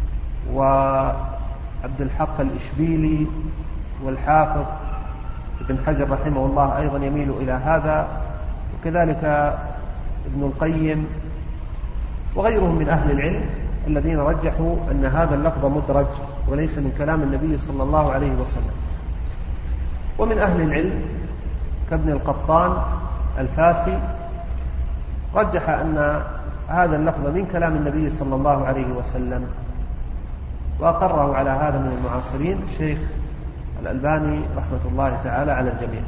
S2: وعبد الحق الإشبيلي والحافظ ابن حجر رحمه الله أيضا يميل إلى هذا، وكذلك ابن القيم وغيرهم من أهل العلم الذين رجحوا أن هذا اللفظ مدرج وليس من كلام النبي صلى الله عليه وسلم. ومن أهل العلم كابن القطان الفاسي رجح أن هذا اللفظ من كلام النبي صلى الله عليه وسلم، وأقره على هذا من المعاصرين الشيخ الألباني رحمة الله تعالى على الجميع.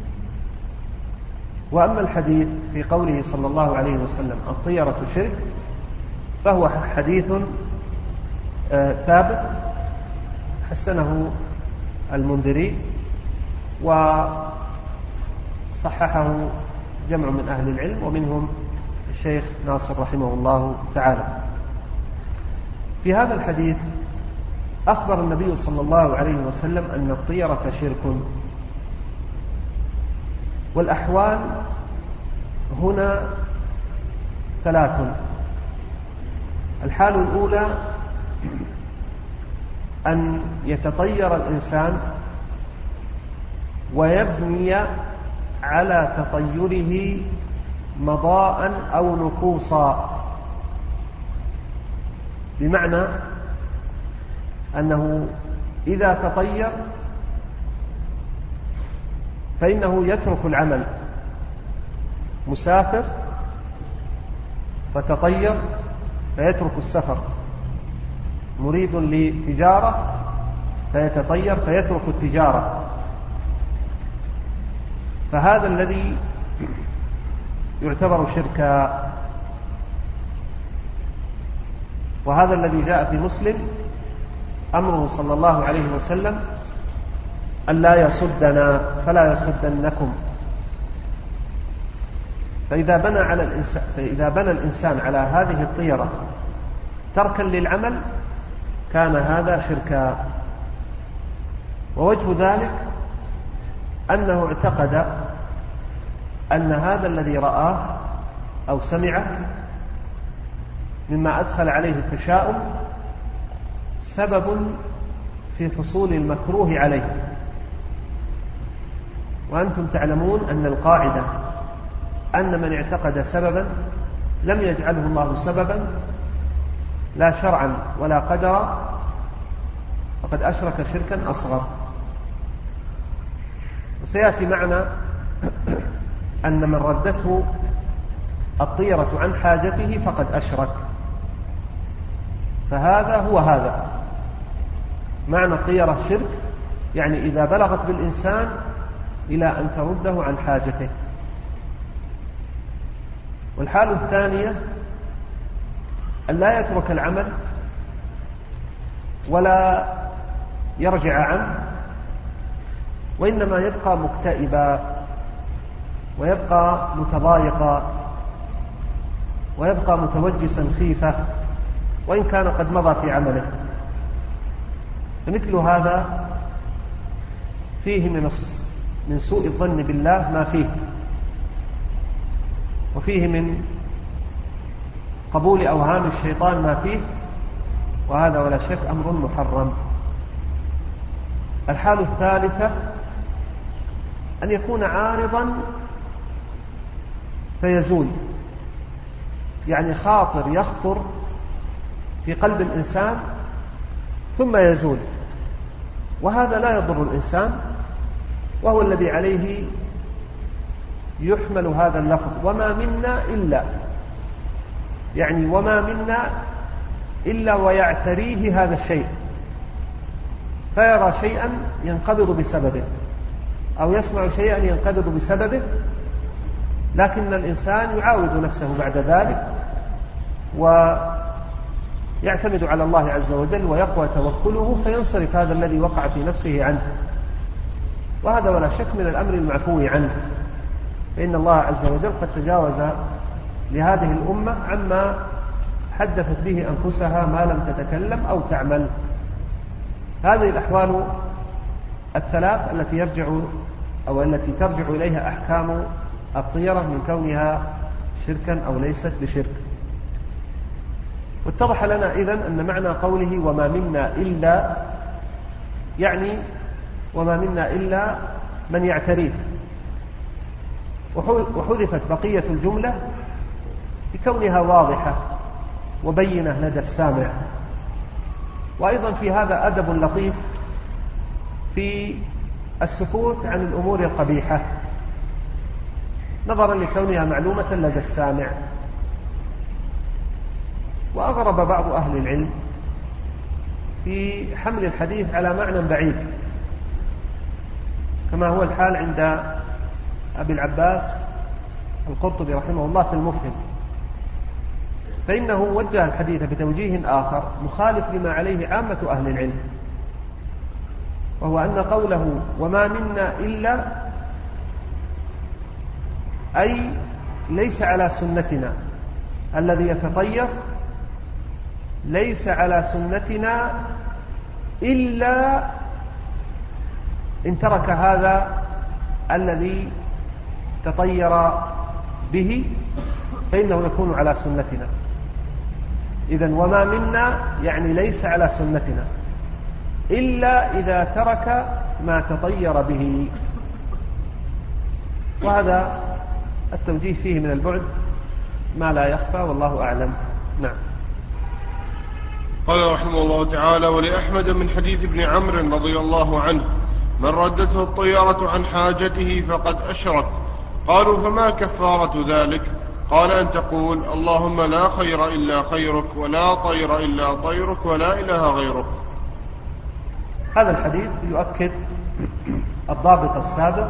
S2: وأما الحديث في قوله صلى الله عليه وسلم الطيرة شرك فهو حديث ثابت حسنه المنذري وصححه جمع من أهل العلم ومنهم الشيخ ناصر رحمه الله تعالى. في هذا الحديث أخبر النبي صلى الله عليه وسلم أن الطيرة شرك، والأحوال هنا ثلاث. الحال الأولى أن يتطير الإنسان ويبني على تطيره مضاء أو نقوصا، بمعنى أنه إذا تطير فإنه يترك العمل، مسافر فتطير فيترك السفر، مريد لتجارة فيتطير فيترك التجارة. فهذا الذي يعتبر شركا، وهذا الذي جاء في مسلم أمره صلى الله عليه وسلم أن لا يصدنا فلا يصدنكم. فإذا بنى الإنسان على هذه الطيرة تركا للعمل كان هذا شركا. ووجه ذلك أنه اعتقد أن هذا الذي رآه أو سمعه مما أدخل عليه التشاؤم سبب في حصول المكروه عليه. وأنتم تعلمون أن القاعدة أن من اعتقد سببا لم يجعله الله سببا لا شرعا ولا قدرا فقد أشرك شركا أصغر. وسيأتي معنا أن من ردته الطيرة عن حاجته فقد أشرك. فهذا هو هذا معنى الطيرة شرك، يعني إذا بلغت بالإنسان إلى أن ترده عن حاجته. والحالة الثانية أن لا يترك العمل ولا يرجع عنه، وإنما يبقى مكتئبا ويبقى متضايقا ويبقى متوجسا خيفة وإن كان قد مضى في عمله. فمثل هذا فيه من سوء الظن بالله ما فيه، وفيه من قبول أوهام الشيطان ما فيه، وهذا ولا شك أمر محرم. الحالة الثالثة أن يكون عارضا فيزول، يعني خاطر يخطر في قلب الإنسان ثم يزول، وهذا لا يضر الإنسان، وهو الذي عليه يحمل هذا اللفظ وما منا إلا، يعني وما منا إلا ويعتريه هذا الشيء، فيرى شيئا ينقبض بسببه أو يسمع شيئا ينقبض بسببه، لكن الإنسان يعاود نفسه بعد ذلك ويعتمد على الله عز وجل ويقوى توكله، فينصرف هذا الذي وقع في نفسه عنه، وهذا ولا شك من الأمر المعفو عنه، فإن الله عز وجل قد تجاوز لهذه الأمة عما حدثت به أنفسها ما لم تتكلم أو تعمل. هذه الأحوال الثلاث التي ترجع إليها أحكام الطيرة من كونها شركا أو ليست بشرك. واتضح لنا إذن أن معنى قوله وما منا إلا، يعني وما منا إلا من يعتريه، وحذفت بقية الجملة بكونها واضحة وبينة لدى السامع. وأيضا في هذا أدب لطيف في السكوت عن الأمور القبيحة نظرا لكونها معلومة لدى السامع. وأغرب بعض أهل العلم في حمل الحديث على معنى بعيد، كما هو الحال عند أبي العباس القرطبي رحمه الله في المفهم، فإنه وجه الحديث بتوجيه آخر مخالف لما عليه عامة أهل العلم، وهو أن قوله وما منا إلا أي ليس على سنتنا الذي يتطير، ليس على سنتنا إلا إن ترك هذا الذي تطير به فإنه يكون على سنتنا. إذن وما منا يعني ليس على سنتنا إلا إذا ترك ما تطير به، وهذا التوجيه فيه من البعد ما لا يخفى، والله أعلم. نعم.
S1: قال رحمه الله تعالى: ولأحمد من حديث ابن عمرو رضي الله عنه: من ردته الطيرة عن حاجته فقد أشرك. قالوا: فما كفارة ذلك؟ قال: أن تقول اللهم لا خير إلا خيرك، ولا طير إلا طيرك، ولا إله غيرك.
S2: هذا الحديث يؤكد الضابط السابق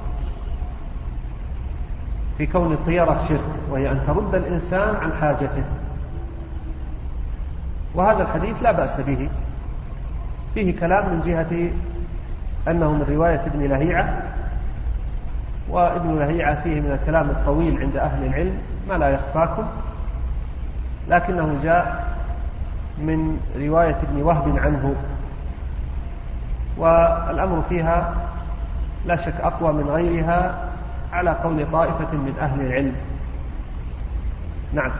S2: في كون الطيرة شرك، وهي أن ترد الإنسان عن حاجته، وهذا الحديث لا بأس به، فيه كلام من جهة أنه من رواية ابن لهيعة، وابن لهيعة فيه من الكلام الطويل عند أهل العلم ما لا يخفاكم، لكنه جاء من رواية ابن وهب عنه، والأمر فيها لا شك أقوى من غيرها على قول طائفة من أهل العلم. نعم.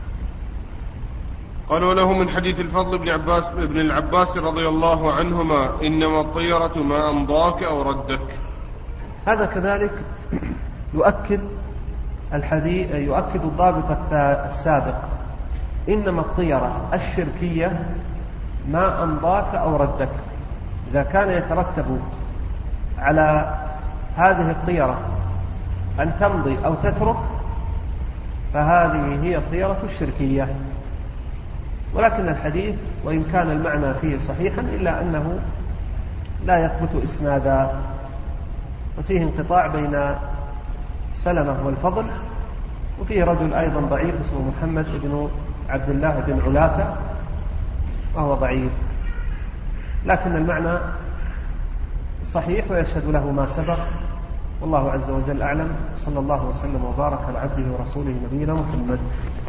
S1: قالوا له من حديث الفضل بن العباس رضي الله عنهما: إنما الطيرة ما أمضاك أو ردك.
S2: هذا كذلك يؤكد الحديث، يؤكد الضابط السابق: إنما الطيرة الشركية ما أمضاك أو ردك. إذا كان يترتب على هذه الطيرة أن تمضي أو تترك فهذه هي الطيرة الشركية. ولكن الحديث وإن كان المعنى فيه صحيحا إلا أنه لا يثبت إسنادا، وفيه انقطاع بين سلمة والفضل، وفيه رجل أيضا ضعيف اسمه محمد بن عبد الله بن علاثة وهو ضعيف، لكن المعنى صحيح ويشهد له ما سبق، والله عز وجل أعلم. صلى الله وسلم وبارك على عبده ورسوله نبينا محمد.